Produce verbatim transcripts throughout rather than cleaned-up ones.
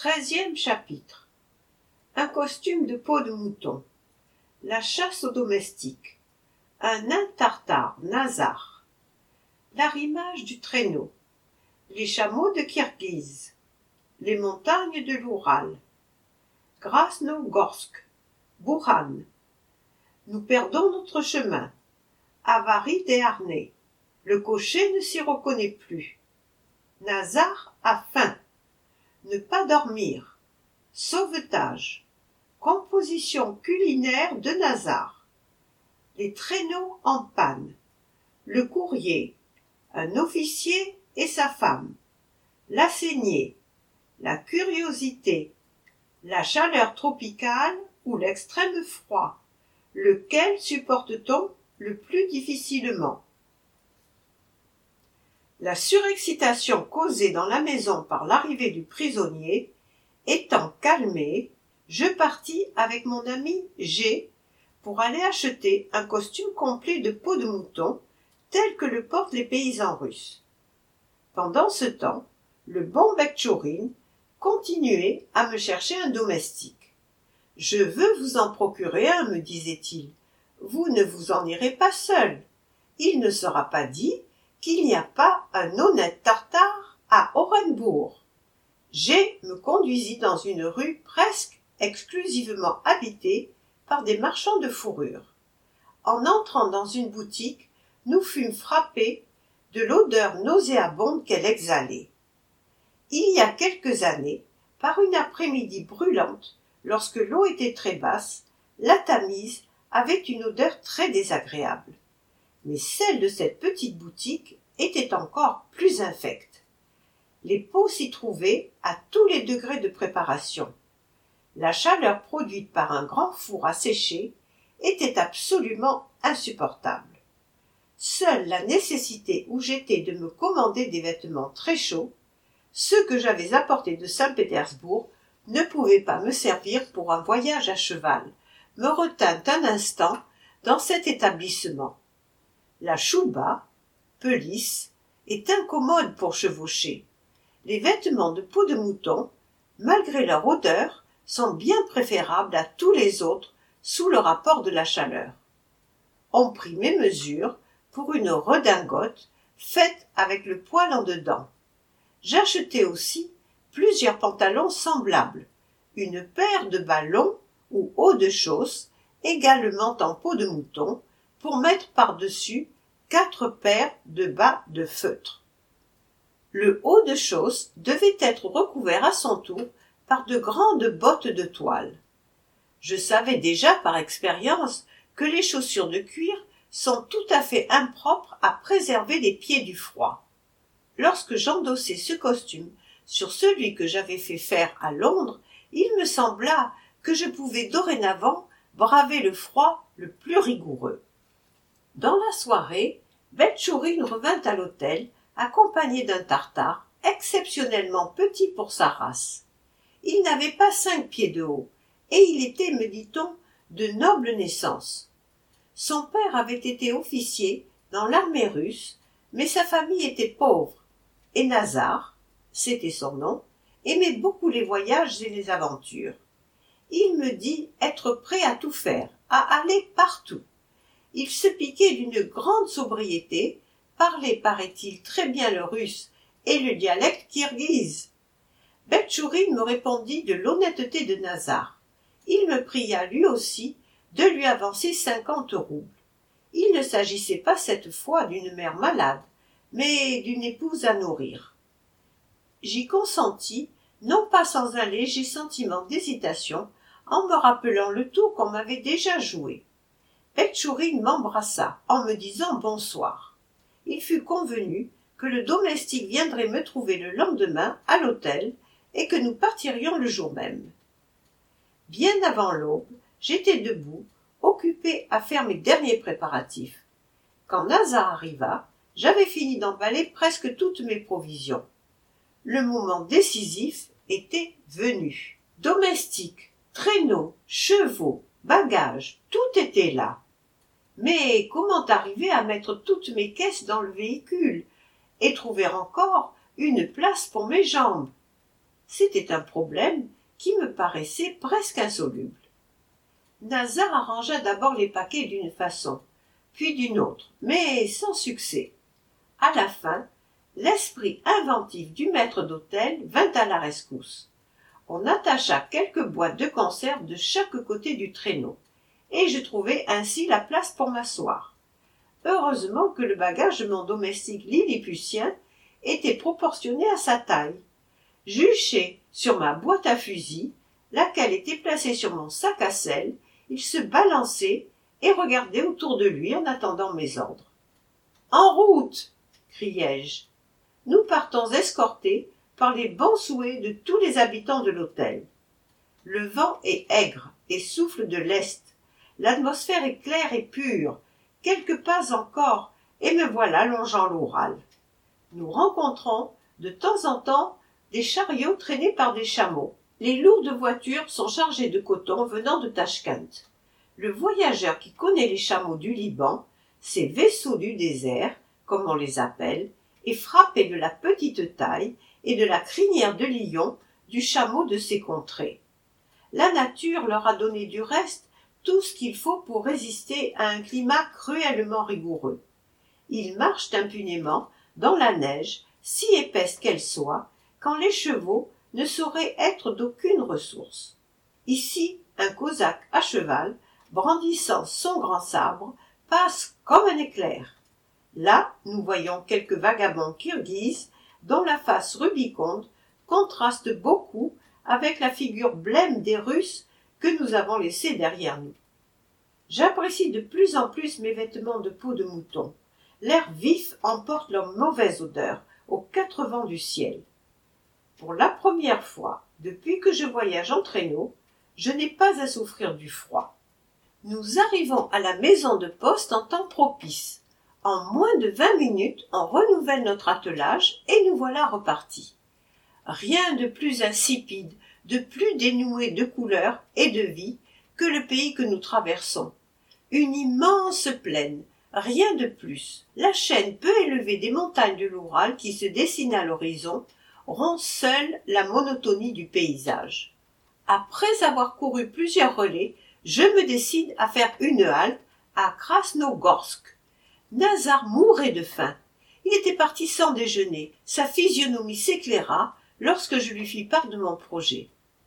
Treizième chapitre. Un costume de peau de mouton. La chasse aux domestiques. Un nain tartare, Nazar. L'arrimage du traîneau. Les chameaux de Kirghiz. Les montagnes de l'Oural. Krasnogorsk. Bourhan. Nous perdons notre chemin. Avarie des harnais. Le cocher ne s'y reconnaît plus. Nazar a faim. Ne pas dormir. Sauvetage. Composition culinaire de Nazar. Les traîneaux en panne. Le courrier. Un officier et sa femme. La saignée. La curiosité. La chaleur tropicale ou l'extrême froid. Lequel supporte-t-on le plus difficilement? La surexcitation causée dans la maison par l'arrivée du prisonnier étant calmée, je partis avec mon ami G pour aller acheter un costume complet de peau de mouton tel que le portent les paysans russes. Pendant ce temps, le bon Betchourine continuait à me chercher un domestique. « Je veux vous en procurer un, me disait-il. Vous ne vous en irez pas seul. Il ne sera pas dit qu'il n'y a pas un honnête tartare à Orenbourg. » G me conduisit dans une rue presque exclusivement habitée par des marchands de fourrures. En entrant dans une boutique, nous fûmes frappés de l'odeur nauséabonde qu'elle exhalait. Il y a quelques années, par une après-midi brûlante, lorsque l'eau était très basse, la Tamise avait une odeur très désagréable. Mais celle de cette petite boutique était encore plus infecte. Les pots s'y trouvaient à tous les degrés de préparation. La chaleur produite par un grand four à sécher était absolument insupportable. Seule la nécessité où j'étais de me commander des vêtements très chauds, ceux que j'avais apportés de Saint-Pétersbourg, ne pouvaient pas me servir pour un voyage à cheval, me retint un instant dans cet établissement. La chouba, peu lisse, est incommode pour chevaucher. Les vêtements de peau de mouton, malgré leur odeur, sont bien préférables à tous les autres sous le rapport de la chaleur. On prit mes mesures pour une redingote faite avec le poil en dedans. J'achetai aussi plusieurs pantalons semblables, une paire de bas longs ou hauts de chausse, également en peau de mouton, pour mettre par-dessus quatre paires de bas de feutre. Le haut de chausse devait être recouvert à son tour par de grandes bottes de toile. Je savais déjà par expérience que les chaussures de cuir sont tout à fait impropres à préserver les pieds du froid. Lorsque j'endossai ce costume sur celui que j'avais fait faire à Londres, il me sembla que je pouvais dorénavant braver le froid le plus rigoureux. Dans la soirée, Betchourine revint à l'hôtel, accompagné d'un tartare exceptionnellement petit pour sa race. Il n'avait pas cinq pieds de haut, et il était, me dit-on, de noble naissance. Son père avait été officier dans l'armée russe, mais sa famille était pauvre, et Nazar, c'était son nom, aimait beaucoup les voyages et les aventures. Il me dit être prêt à tout faire, à aller partout. Il se piquait d'une grande sobriété, parlait, paraît-il, très bien le russe et le dialecte kirghize. Betchourine me répondit de l'honnêteté de Nazar. Il me pria lui aussi de lui avancer cinquante roubles. Il ne s'agissait pas cette fois d'une mère malade, mais d'une épouse à nourrir. J'y consentis, non pas sans un léger sentiment d'hésitation, en me rappelant le tour qu'on m'avait déjà joué. Betchourine m'embrassa en me disant bonsoir. Il fut convenu que le domestique viendrait me trouver le lendemain à l'hôtel et que nous partirions le jour même. Bien avant l'aube, j'étais debout, occupé à faire mes derniers préparatifs. Quand Nazar arriva, j'avais fini d'emballer presque toutes mes provisions. Le moment décisif était venu. Domestique, traîneau, chevaux, bagages, tout était là. Mais comment arriver à mettre toutes mes caisses dans le véhicule et trouver encore une place pour mes jambes? C'était un problème qui me paraissait presque insoluble. Nazar arrangea d'abord les paquets d'une façon, puis d'une autre, mais sans succès. À la fin, l'esprit inventif du maître d'hôtel vint à la rescousse. On attacha quelques boîtes de conserve de chaque côté du traîneau, et je trouvai ainsi la place pour m'asseoir. Heureusement que le bagage de mon domestique lilliputien était proportionné à sa taille. Juché sur ma boîte à fusil, laquelle était placée sur mon sac à sel, il se balançait et regardait autour de lui en attendant mes ordres. « En route !» criai-je. Nous partons escortés par les bons souhaits de tous les habitants de l'hôtel. Le vent est aigre et souffle de l'est. L'atmosphère est claire et pure. Quelques pas encore, et me voilà longeant l'Oural. Nous rencontrons de temps en temps des chariots traînés par des chameaux. Les lourdes voitures sont chargées de coton venant de Tachkent. Le voyageur qui connaît les chameaux du Liban, ces vaisseaux du désert, comme on les appelle, est frappé de la petite taille et de la crinière de lion du chameau de ces contrées. La nature leur a donné du reste tout ce qu'il faut pour résister à un climat cruellement rigoureux. Ils marchent impunément dans la neige, si épaisse qu'elle soit, quand les chevaux ne sauraient être d'aucune ressource. Ici, un cosaque à cheval, brandissant son grand sabre, passe comme un éclair. Là, nous voyons quelques vagabonds kirghizes dont la face rubiconde contraste beaucoup avec la figure blême des Russes que nous avons laissés derrière nous. J'apprécie de plus en plus mes vêtements de peau de mouton. L'air vif emporte leur mauvaise odeur aux quatre vents du ciel. Pour la première fois, depuis que je voyage en traîneau, je n'ai pas à souffrir du froid. Nous arrivons à la maison de poste en temps propice. En moins de vingt minutes, on renouvelle notre attelage et nous voilà repartis. Rien de plus insipide, de plus dénoué de couleurs et de vie que le pays que nous traversons. Une immense plaine, rien de plus. La chaîne peu élevée des montagnes de l'Oural qui se dessine à l'horizon rompt seule la monotonie du paysage. Après avoir couru plusieurs relais, je me décide à faire une halte à Krasnogorsk. Nazar mourait de faim. Il était parti sans déjeuner. Sa physionomie s'éclaira lorsque je lui fis part de mon projet.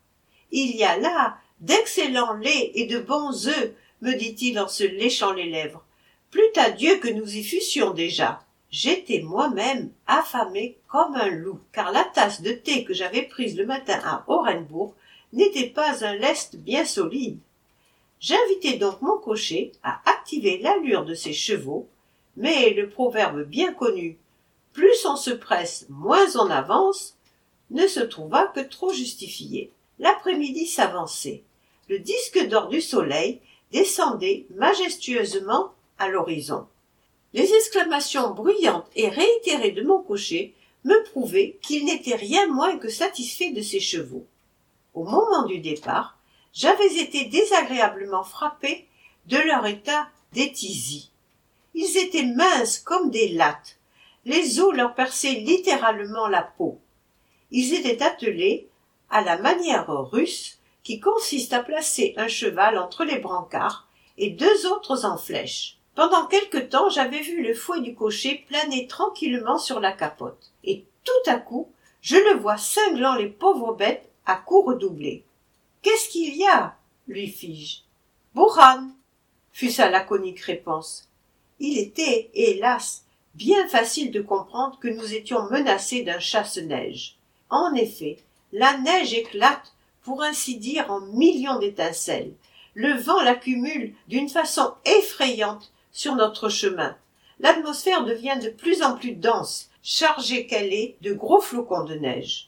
« Il y a là d'excellents laits et de bons œufs, me dit-il en se léchant les lèvres. Plût à Dieu que nous y fussions déjà. J'étais moi-même affamé comme un loup, car la tasse de thé que j'avais prise le matin à Orenbourg n'était pas un lest bien solide. J'invitai donc mon cocher à activer l'allure de ses chevaux, mais le proverbe bien connu « plus on se presse, moins on avance » ne se trouva que trop justifié. L'après-midi s'avançait. Le disque d'or du soleil descendait majestueusement à l'horizon. Les exclamations bruyantes et réitérées de mon cocher me prouvaient qu'il n'était rien moins que satisfait de ses chevaux. Au moment du départ, j'avais été désagréablement frappé de leur état d'étisie. Ils étaient minces comme des lattes. Les os leur perçaient littéralement la peau. Ils étaient attelés à la manière russe qui consiste à placer un cheval entre les brancards et deux autres en flèche. Pendant quelque temps, j'avais vu le fouet du cocher planer tranquillement sur la capote, et tout à coup, je le vois cinglant les pauvres bêtes à coups redoublés. « Qu'est-ce qu'il y a ?» lui fis-je. « Bourran !» fut sa laconique réponse. Il était, hélas, bien facile de comprendre que nous étions menacés d'un chasse-neige. En effet, la neige éclate, pour ainsi dire, en millions d'étincelles. Le vent l'accumule d'une façon effrayante sur notre chemin. L'atmosphère devient de plus en plus dense, chargée qu'elle est de gros flocons de neige.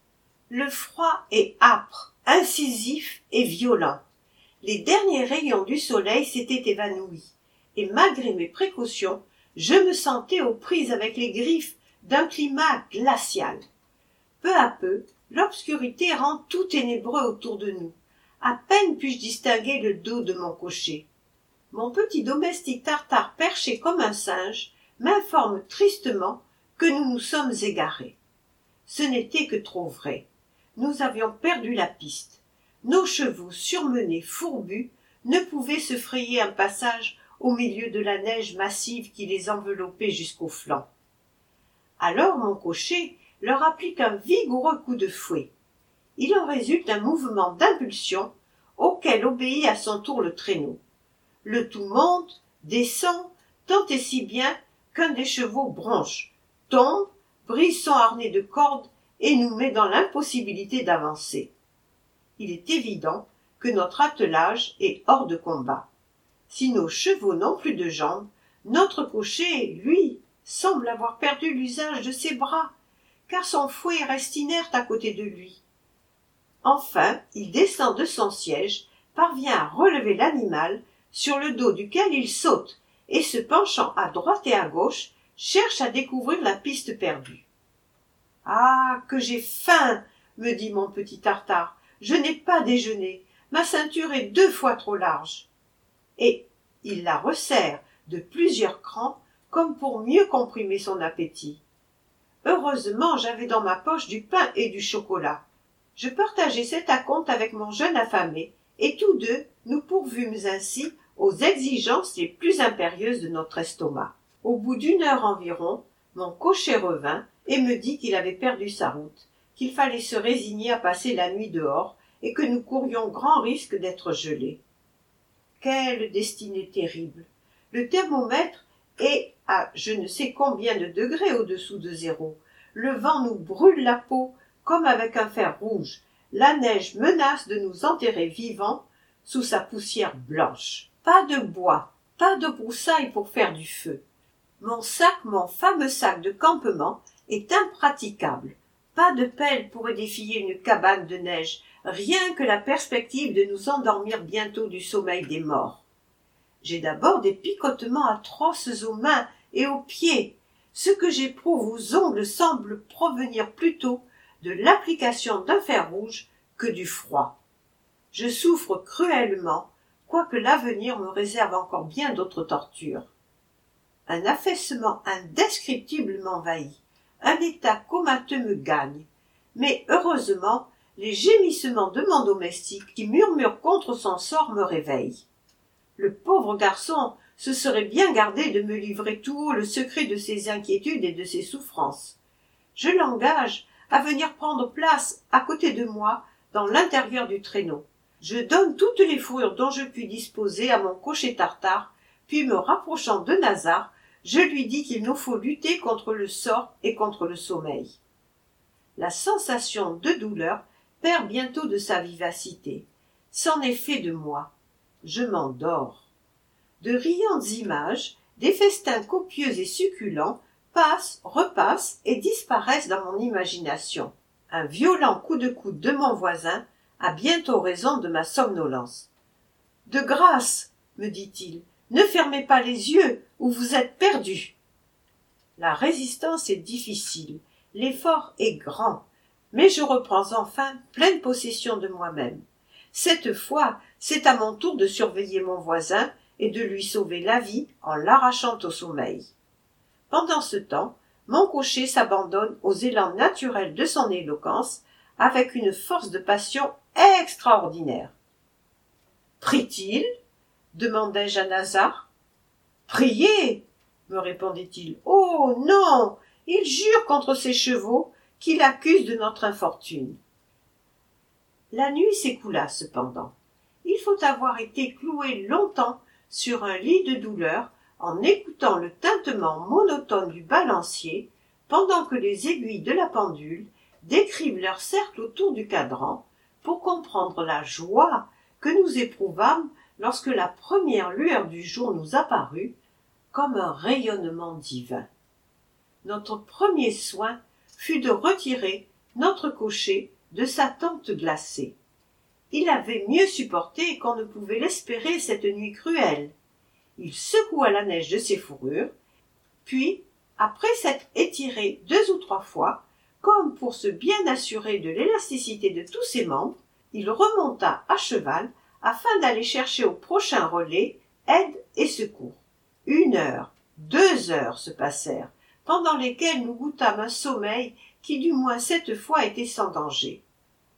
Le froid est âpre, incisif et violent. Les derniers rayons du soleil s'étaient évanouis, et malgré mes précautions, je me sentais aux prises avec les griffes d'un climat glacial. Peu à peu, l'obscurité rend tout ténébreux autour de nous. À peine puis-je distinguer le dos de mon cocher. Mon petit domestique tartare perché comme un singe m'informe tristement que nous nous sommes égarés. Ce n'était que trop vrai. nous avions perdu la piste. Nos chevaux surmenés, fourbus, ne pouvaient se frayer un passage au milieu de la neige massive qui les enveloppait jusqu'aux flancs. Alors mon cocher leur applique un vigoureux coup de fouet. Il en résulte un mouvement d'impulsion auquel obéit à son tour le traîneau. Le tout monte, descend, tant et si bien qu'un des chevaux bronche, tombe, brise son harnais de corde et nous met dans l'impossibilité d'avancer. Il est évident que notre attelage est hors de combat. Si nos chevaux n'ont plus de jambes, notre cocher, lui, semble avoir perdu l'usage de ses bras, car son fouet reste inerte à côté de lui. Enfin, il descend de son siège, parvient à relever l'animal, sur le dos duquel il saute, et se penchant à droite et à gauche, cherche à découvrir la piste perdue. « Ah, que j'ai faim !» me dit mon petit Tartare. « Je n'ai pas déjeuné, ma ceinture est deux fois trop large. » Et il la resserre de plusieurs crans, comme pour mieux comprimer son appétit. Heureusement, j'avais dans ma poche du pain et du chocolat. Je partageai cet acompte avec mon jeune affamé, et tous deux nous pourvûmes ainsi aux exigences les plus impérieuses de notre estomac. Au bout d'une heure environ, mon cocher revint et me dit qu'il avait perdu sa route, qu'il fallait se résigner à passer la nuit dehors et que nous courions grand risque d'être gelés. Quelle destinée terrible! Le thermomètre est à je ne sais combien de degrés au-dessous de zéro. Le vent nous brûle la peau comme avec un fer rouge. La neige menace de nous enterrer vivants sous sa poussière blanche. Pas de bois, pas de broussailles pour faire du feu. Mon sac, mon fameux sac de campement, est impraticable. Pas de pelle pour édifier une cabane de neige, rien que la perspective de nous endormir bientôt du sommeil des morts. J'ai d'abord des picotements atroces aux mains et aux pieds. Ce que j'éprouve aux ongles semble provenir plutôt de l'application d'un fer rouge que du froid. Je souffre cruellement, quoique l'avenir me réserve encore bien d'autres tortures. Un affaissement indescriptible m'envahit, un état comateux me gagne, mais heureusement les gémissements de mon domestique qui murmure contre son sort me réveillent. Le pauvre garçon se serait bien gardé de me livrer tout haut le secret de ses inquiétudes et de ses souffrances. Je l'engage à venir prendre place à côté de moi dans l'intérieur du traîneau. Je donne toutes les fourrures dont je puis disposer à mon cocher Tartare, puis me rapprochant de Nazar, je lui dis qu'il nous faut lutter contre le sort et contre le sommeil. La sensation de douleur perd bientôt de sa vivacité. C'en est fait de moi. Je m'endors. De riantes images, des festins copieux et succulents passent, repassent et disparaissent dans mon imagination. Un violent coup de coude de mon voisin a bientôt raison de ma somnolence. « De grâce, me dit-il, ne fermez pas les yeux ou vous êtes perdu. » La résistance est difficile, l'effort est grand, mais je reprends enfin pleine possession de moi-même. Cette fois, c'est à mon tour de surveiller mon voisin et de lui sauver la vie en l'arrachant au sommeil. Pendant ce temps, mon cocher s'abandonne aux élans naturels de son éloquence avec une force de passion extraordinaire. « Prie-t-il » demandai-je à Nazar. « Prier » me répondit-il. « Oh non, il jure contre ses chevaux qu'il accuse de notre infortune. » La nuit s'écoula cependant. Il faut avoir été cloué longtemps sur un lit de douleur en écoutant le tintement monotone du balancier pendant que les aiguilles de la pendule décrivent leur cercle autour du cadran pour comprendre la joie que nous éprouvâmes lorsque la première lueur du jour nous apparut comme un rayonnement divin. Notre premier soin fut de retirer notre cocher de sa tente glacée. Il avait mieux supporté qu'on ne pouvait l'espérer cette nuit cruelle. Il secoua la neige de ses fourrures, puis, après s'être étiré deux ou trois fois, comme pour se bien assurer de l'élasticité de tous ses membres, il remonta à cheval afin d'aller chercher au prochain relais aide et secours. Une heure, deux heures se passèrent, pendant lesquelles nous goûtâmes un sommeil qui du moins cette fois était sans danger.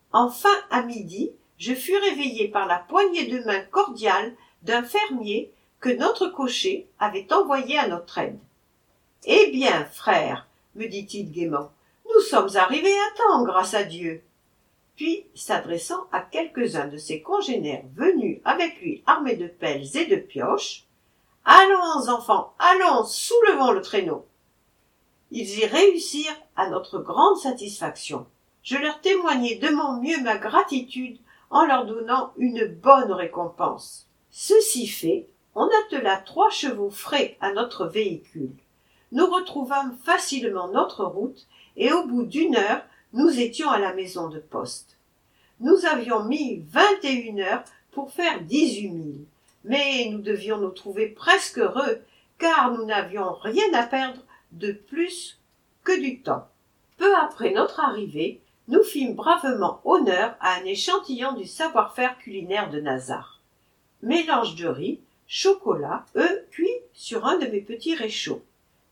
Enfin, à midi, je fus réveillé par la poignée de main cordiale d'un fermier que notre cocher avait envoyé à notre aide. « Eh bien, frère, me dit-il gaiement, nous sommes arrivés à temps, grâce à Dieu. » Puis, s'adressant à quelques-uns de ses congénères venus avec lui armés de pelles et de pioches, « Allons, enfants, allons, soulevons le traîneau. » Ils y réussirent à notre grande satisfaction. Je leur témoignai de mon mieux ma gratitude en leur donnant une bonne récompense. Ceci fait, on attela trois chevaux frais à notre véhicule. Nous retrouvâmes facilement notre route et au bout d'une heure, nous étions à la maison de poste. Nous avions mis vingt et une heures pour faire dix-huit milles, mais nous devions nous trouver presque heureux car nous n'avions rien à perdre de plus que du temps. Peu après notre arrivée, nous fîmes bravement honneur à un échantillon du savoir-faire culinaire de Nazar. Mélange de riz, chocolat, œufs cuits sur un de mes petits réchauds.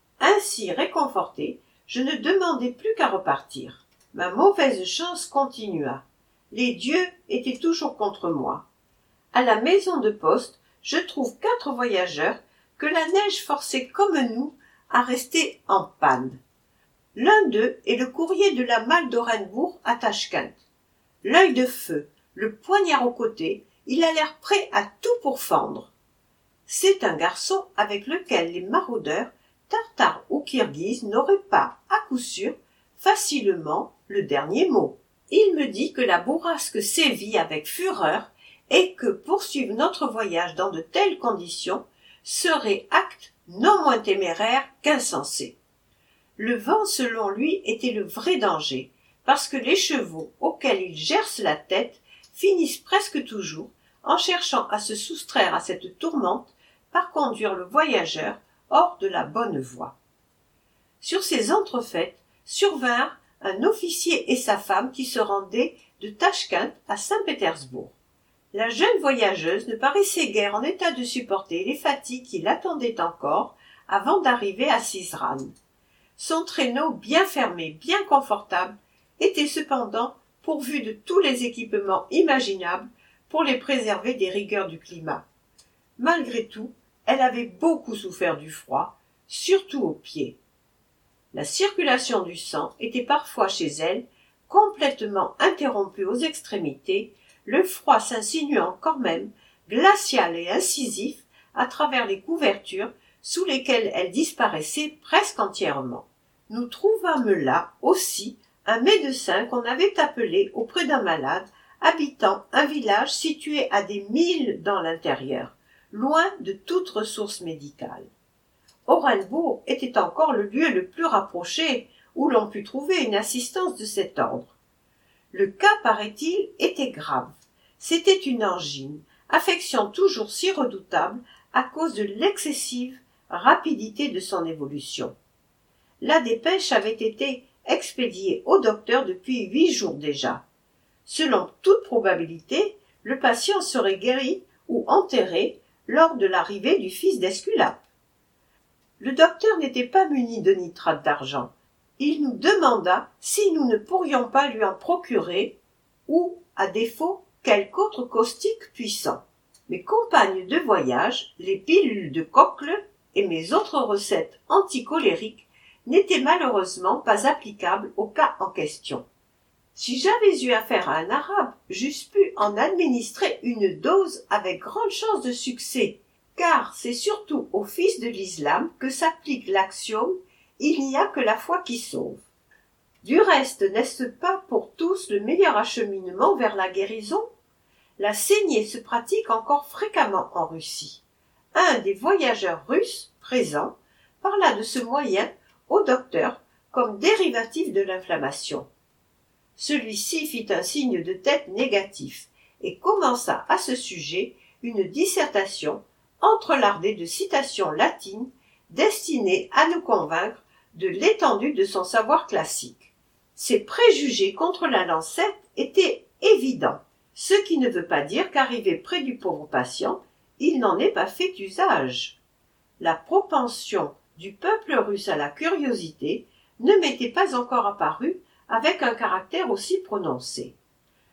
Ainsi réconforté, je ne demandais plus qu'à repartir. Ma mauvaise chance continua. Les dieux étaient toujours contre moi. À la maison de poste, je trouve quatre voyageurs que la neige forçait comme nous à rester en panne. L'un d'eux est le courrier de la malle d'Orenbourg à Tachkent. L'œil de feu, le poignard au côté, il a l'air prêt à tout pour fendre. C'est un garçon avec lequel les maraudeurs, tartares ou kirghizes, n'auraient pas, à coup sûr, facilement le dernier mot. Il me dit que la bourrasque sévit avec fureur et que poursuivre notre voyage dans de telles conditions serait acte non moins téméraire qu'insensé. Le vent, selon lui, était le vrai danger, parce que les chevaux auxquels il gerce la tête finissent presque toujours, en cherchant à se soustraire à cette tourmente, par conduire le voyageur hors de la bonne voie. Sur ces entrefaites survinrent un officier et sa femme qui se rendaient de Tachkent à Saint-Pétersbourg. La jeune voyageuse ne paraissait guère en état de supporter les fatigues qui l'attendaient encore avant d'arriver à Sizran. Son traîneau bien fermé, bien confortable, était cependant pourvu de tous les équipements imaginables pour les préserver des rigueurs du climat. Malgré tout, elle avait beaucoup souffert du froid, surtout aux pieds. La circulation du sang était parfois chez elle complètement interrompue aux extrémités, le froid s'insinuant quand même, glacial et incisif, à travers les couvertures sous lesquelles elle disparaissait presque entièrement. Nous trouvâmes là aussi un médecin qu'on avait appelé auprès d'un malade habitant un village situé à des milles dans l'intérieur, loin de toute ressource médicale. Orenbourg était encore le lieu le plus rapproché où l'on put trouver une assistance de cet ordre. Le cas, paraît-il, était grave. C'était une angine, affection toujours si redoutable à cause de l'excessive rapidité de son évolution. La dépêche avait été expédiée au docteur depuis huit jours déjà. Selon toute probabilité, le patient serait guéri ou enterré lors de l'arrivée du fils d'Esculape. Le docteur n'était pas muni de nitrate d'argent. Il nous demanda si nous ne pourrions pas lui en procurer, ou, à défaut, quelque autre caustique puissant. Mes compagnes de voyage, les pilules de cocle et mes autres recettes anticolériques n'étaient malheureusement pas applicables au cas en question. Si j'avais eu affaire à un arabe, j'eusse pu en administrer une dose avec grande chance de succès, car c'est surtout aux fils de l'islam que s'applique l'axiome « il n'y a que la foi qui sauve ». Du reste, n'est-ce pas pour tous le meilleur acheminement vers la guérison? La saignée se pratique encore fréquemment en Russie. Un des voyageurs russes présents parla de ce moyen au docteur comme dérivatif de l'inflammation. Celui-ci fit un signe de tête négatif et commença à ce sujet une dissertation entrelardée de citations latines destinées à nous convaincre de l'étendue de son savoir classique. Ses préjugés contre la lancette étaient évidents, ce qui ne veut pas dire qu'arrivé près du pauvre patient, il n'en ait pas fait usage. La propension du peuple russe à la curiosité ne m'était pas encore apparue avec un caractère aussi prononcé.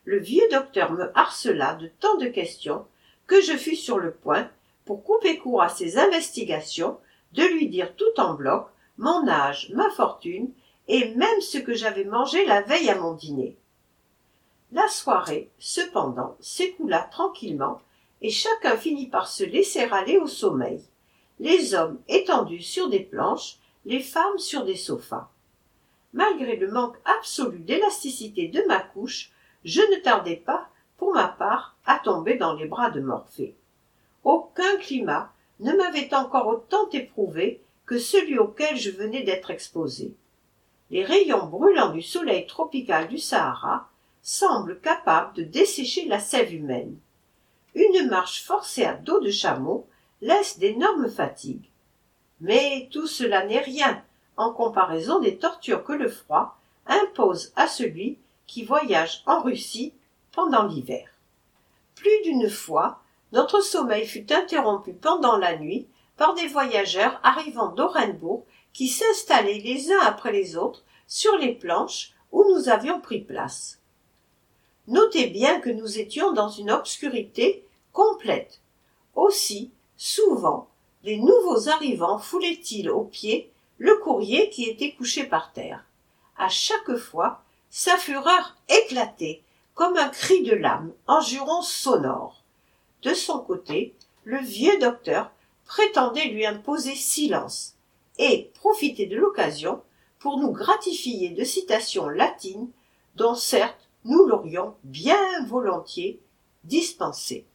le vieux docteur me harcela de tant de questions que je fus sur le point, pour couper court à ses investigations, de lui dire tout en bloc mon âge, ma fortune, et même ce que j'avais mangé la veille à mon dîner. La soirée, cependant, s'écoula tranquillement, et chacun finit par se laisser aller au sommeil, les hommes étendus sur des planches, les femmes sur des sofas. Malgré le manque absolu d'élasticité de ma couche, je ne tardai pas, pour ma part, à tomber dans les bras de Morphée. Aucun climat ne m'avait encore autant éprouvé que celui auquel je venais d'être exposé. Les rayons brûlants du soleil tropical du Sahara semblent capables de dessécher la sève humaine. Une marche forcée à dos de chameau laisse d'énormes fatigues. Mais tout cela n'est rien en comparaison des tortures que le froid impose à celui qui voyage en Russie pendant l'hiver. Plus d'une fois, notre sommeil fut interrompu pendant la nuit par des voyageurs arrivant d'Orenbourg qui s'installaient les uns après les autres sur les planches où nous avions pris place. Notez bien que nous étions dans une obscurité complète. Aussi, souvent, les nouveaux arrivants foulaient-ils aux pieds le courrier qui était couché par terre. À chaque fois, sa fureur éclatait comme un cri de lame en jurons sonores. De son côté, le vieux docteur prétendait lui imposer silence et profitait de l'occasion pour nous gratifier de citations latines dont certes nous l'aurions bien volontiers dispensé.